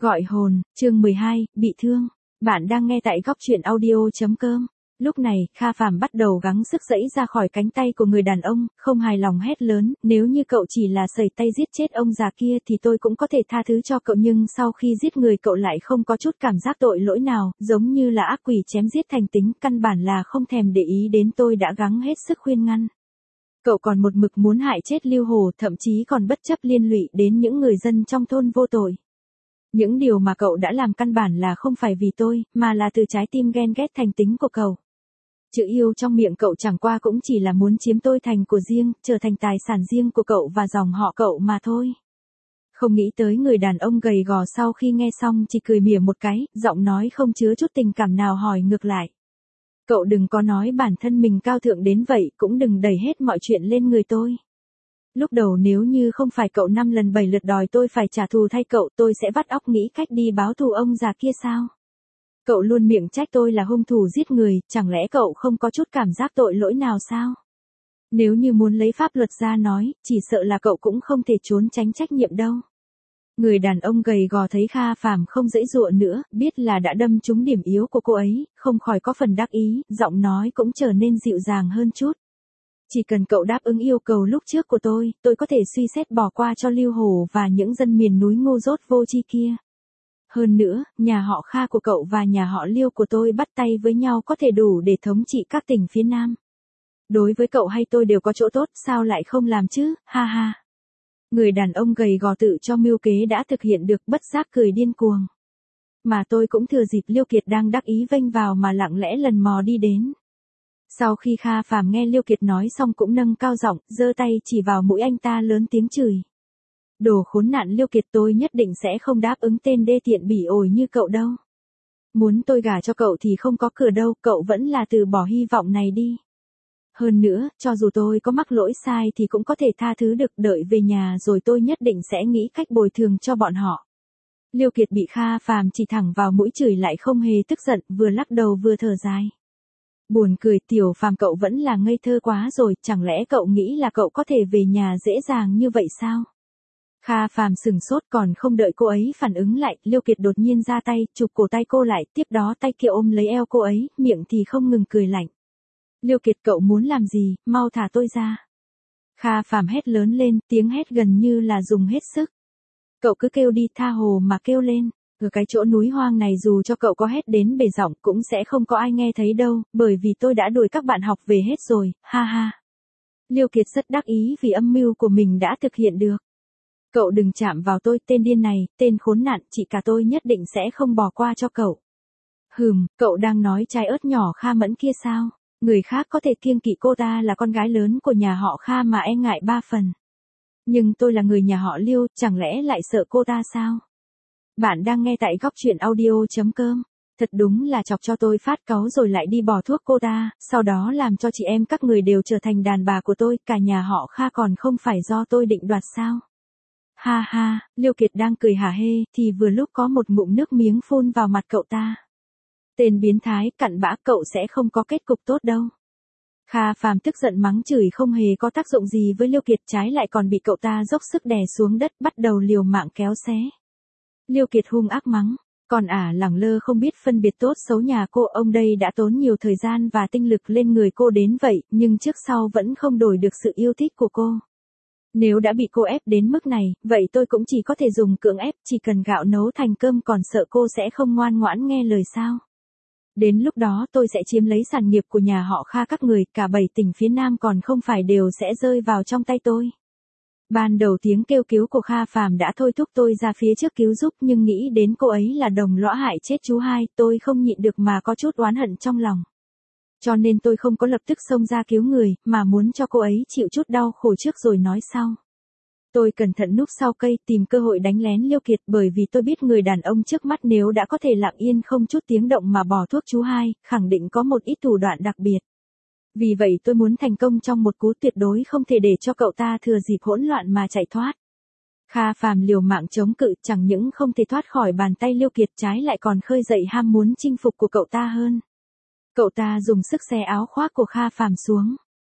Gọi hồn, chương 12, bị thương. Bạn đang nghe tại góc truyện audio.com. Lúc này, Kha Phàm bắt đầu gắng sức giãy ra khỏi cánh tay của người đàn ông, không hài lòng hét lớn, nếu như cậu chỉ là sẩy tay giết chết ông già kia thì tôi cũng có thể tha thứ cho cậu, nhưng sau khi giết người cậu lại không có chút cảm giác tội lỗi nào, giống như là ác quỷ chém giết thành tính, căn bản là không thèm để ý đến. Tôi đã gắng hết sức khuyên ngăn. Cậu còn một mực muốn hại chết Lưu Hồ, thậm chí còn bất chấp liên lụy đến những người dân trong thôn vô tội. Những điều mà cậu đã làm căn bản là không phải vì tôi, mà là từ trái tim ghen ghét thành tính của cậu. Chữ yêu trong miệng cậu chẳng qua cũng chỉ là muốn chiếm tôi thành của riêng, trở thành tài sản riêng của cậu và dòng họ cậu mà thôi. Không nghĩ tới người đàn ông gầy gò sau khi nghe xong chỉ cười mỉa một cái, giọng nói không chứa chút tình cảm nào hỏi ngược lại. Cậu đừng có nói bản thân mình cao thượng đến vậy, cũng đừng đẩy hết mọi chuyện lên người tôi. Lúc đầu nếu như không phải cậu 5 lần 7 lượt đòi tôi phải trả thù thay cậu, tôi sẽ vắt óc nghĩ cách đi báo thù ông già kia sao? Cậu luôn miệng trách tôi là hung thủ giết người, chẳng lẽ cậu không có chút cảm giác tội lỗi nào sao? Nếu như muốn lấy pháp luật ra nói, chỉ sợ là cậu cũng không thể trốn tránh trách nhiệm đâu. Người đàn ông gầy gò thấy Kha Phàm không giãy giụa nữa, biết là đã đâm trúng điểm yếu của cô ấy, không khỏi có phần đắc ý, giọng nói cũng trở nên dịu dàng hơn chút. Chỉ cần cậu đáp ứng yêu cầu lúc trước của tôi có thể suy xét bỏ qua cho Lưu Hồ và những dân miền núi ngu dốt vô tri kia. Hơn nữa, nhà họ Kha của cậu và nhà họ Lưu của tôi bắt tay với nhau có thể đủ để thống trị các tỉnh phía Nam. Đối với cậu hay tôi đều có chỗ tốt, sao lại không làm chứ, ha ha. Người đàn ông gầy gò tự cho mưu kế đã thực hiện được, bất giác cười điên cuồng. Mà tôi cũng thừa dịp Liêu Kiệt đang đắc ý vênh vào mà lặng lẽ lần mò đi đến. Sau khi Kha Phàm nghe Liêu Kiệt nói xong cũng nâng cao giọng, giơ tay chỉ vào mũi anh ta lớn tiếng chửi. Đồ khốn nạn Liêu Kiệt, tôi nhất định sẽ không đáp ứng tên đê tiện bỉ ổi như cậu đâu. Muốn tôi gả cho cậu thì không có cửa đâu, cậu vẫn là từ bỏ hy vọng này đi. Hơn nữa, cho dù tôi có mắc lỗi sai thì cũng có thể tha thứ được, đợi về nhà rồi tôi nhất định sẽ nghĩ cách bồi thường cho bọn họ. Liêu Kiệt bị Kha Phàm chỉ thẳng vào mũi chửi lại không hề tức giận, vừa lắc đầu vừa thở dài. Buồn cười, Tiểu Phàm cậu vẫn là ngây thơ quá rồi, chẳng lẽ cậu nghĩ là cậu có thể về nhà dễ dàng như vậy sao? Kha Phàm sừng sốt, còn không đợi cô ấy phản ứng lại, Liêu Kiệt đột nhiên ra tay, chụp cổ tay cô lại, tiếp đó tay kia ôm lấy eo cô ấy, miệng thì không ngừng cười lạnh. Liêu Kiệt, cậu muốn làm gì, mau thả tôi ra. Kha Phàm hét lớn lên, tiếng hét gần như là dùng hết sức. Cậu cứ kêu đi, tha hồ mà kêu lên. Ở cái chỗ núi hoang này dù cho cậu có hét đến bể giọng cũng sẽ không có ai nghe thấy đâu, bởi vì tôi đã đuổi các bạn học về hết rồi, ha ha. Liêu Kiệt rất đắc ý vì âm mưu của mình đã thực hiện được. Cậu đừng chạm vào tôi, tên điên này, tên khốn nạn, chị cả tôi nhất định sẽ không bỏ qua cho cậu. Cậu đang nói trái ớt nhỏ Kha Mẫn kia sao? Người khác có thể kiêng kỵ cô ta là con gái lớn của nhà họ Kha mà e ngại 3 phần. Nhưng tôi là người nhà họ Liêu, chẳng lẽ lại sợ cô ta sao? Bạn đang nghe tại góc truyện audio.com. Thật đúng là chọc cho tôi phát cáu rồi lại đi bỏ thuốc cô ta, sau đó làm cho chị em các người đều trở thành đàn bà của tôi, cả nhà họ Kha còn không phải do tôi định đoạt sao? Ha ha, Liêu Kiệt đang cười hả hê, thì vừa lúc có một ngụm nước miếng phun vào mặt cậu ta. Tên biến thái, cặn bã, cậu sẽ không có kết cục tốt đâu. Kha Phàm tức giận mắng chửi không hề có tác dụng gì với Liêu Kiệt, trái lại còn bị cậu ta dốc sức đè xuống đất, bắt đầu liều mạng kéo xé. Liêu Kiệt hung ác mắng, còn lẳng lơ không biết phân biệt tốt xấu nhà cô, ông đây đã tốn nhiều thời gian và tinh lực lên người cô đến vậy, nhưng trước sau vẫn không đổi được sự yêu thích của cô. Nếu đã bị cô ép đến mức này, vậy tôi cũng chỉ có thể dùng cưỡng ép, chỉ cần gạo nấu thành cơm, còn sợ cô sẽ không ngoan ngoãn nghe lời sao? Đến lúc đó tôi sẽ chiếm lấy sản nghiệp của nhà họ Kha các người, cả 7 tỉnh phía Nam còn không phải đều sẽ rơi vào trong tay tôi. Ban đầu tiếng kêu cứu của Kha Phàm đã thôi thúc tôi ra phía trước cứu giúp, nhưng nghĩ đến cô ấy là đồng lõa hại chết chú hai, tôi không nhịn được mà có chút oán hận trong lòng. Cho nên tôi không có lập tức xông ra cứu người, mà muốn cho cô ấy chịu chút đau khổ trước rồi nói sau. Tôi cẩn thận núp sau cây tìm cơ hội đánh lén Liêu Kiệt, bởi vì tôi biết người đàn ông trước mắt nếu đã có thể lặng yên không chút tiếng động mà bỏ thuốc chú hai, khẳng định có một ít thủ đoạn đặc biệt. Vì vậy tôi muốn thành công trong một cú, tuyệt đối không thể để cho cậu ta thừa dịp hỗn loạn mà chạy thoát. Kha Phàm liều mạng chống cự, chẳng những không thể thoát khỏi bàn tay Liêu Kiệt, trái lại còn khơi dậy ham muốn chinh phục của cậu ta hơn. Cậu ta dùng sức xé áo khoác của Kha Phàm xuống.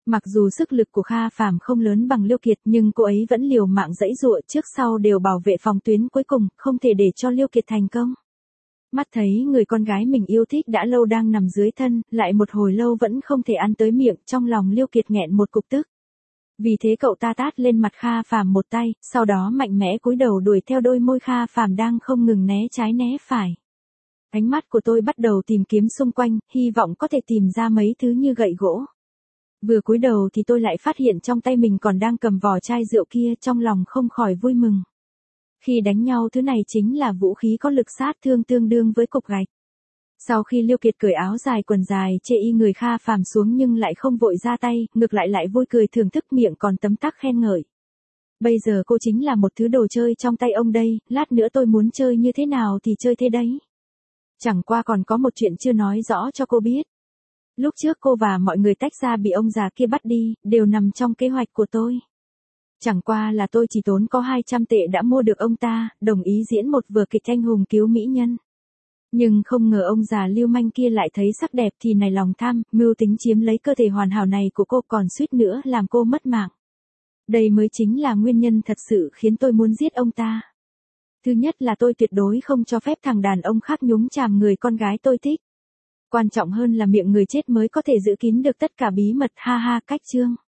Mặc dù sức lực của Kha Phàm không lớn bằng Liêu Kiệt nhưng cô ấy vẫn liều mạng giãy giụa trước sau đều bảo vệ phòng tuyến cuối cùng, không thể để cho Liêu Kiệt thành công. Mắt thấy người con gái mình yêu thích đã lâu đang nằm dưới thân, lại một hồi lâu vẫn không thể ăn tới miệng, trong lòng Liêu Kiệt nghẹn một cục tức. Vì thế cậu ta tát lên mặt Kha Phàm một tay, sau đó mạnh mẽ cúi đầu đuổi theo đôi môi Kha Phàm đang không ngừng né trái né phải. Ánh mắt của tôi bắt đầu tìm kiếm xung quanh, hy vọng có thể tìm ra mấy thứ như gậy gỗ. Vừa cúi đầu thì tôi lại phát hiện trong tay mình còn đang cầm vỏ chai rượu kia, trong lòng không khỏi vui mừng. Khi đánh nhau thứ này chính là vũ khí có lực sát thương tương đương với cục gạch. Sau khi Liêu Kiệt cởi áo dài quần dài chê y người Kha Phàm xuống nhưng lại không vội ra tay, ngược lại vui cười thưởng thức miệng còn tấm tắc khen ngợi. Bây giờ cô chính là một thứ đồ chơi trong tay ông đây, lát nữa tôi muốn chơi như thế nào thì chơi thế đấy. Chẳng qua còn có một chuyện chưa nói rõ cho cô biết. Lúc trước cô và mọi người tách ra bị ông già kia bắt đi, đều nằm trong kế hoạch của tôi. Chẳng qua là tôi chỉ tốn có 200 tệ đã mua được ông ta, đồng ý diễn một vở kịch anh hùng cứu mỹ nhân. Nhưng không ngờ ông già lưu manh kia lại thấy sắc đẹp thì nảy lòng tham, mưu tính chiếm lấy cơ thể hoàn hảo này của cô, còn suýt nữa làm cô mất mạng. Đây mới chính là nguyên nhân thật sự khiến tôi muốn giết ông ta. Thứ nhất là tôi tuyệt đối không cho phép thằng đàn ông khác nhúng chàm người con gái tôi thích. Quan trọng hơn là miệng người chết mới có thể giữ kín được tất cả bí mật, ha ha, cách chương.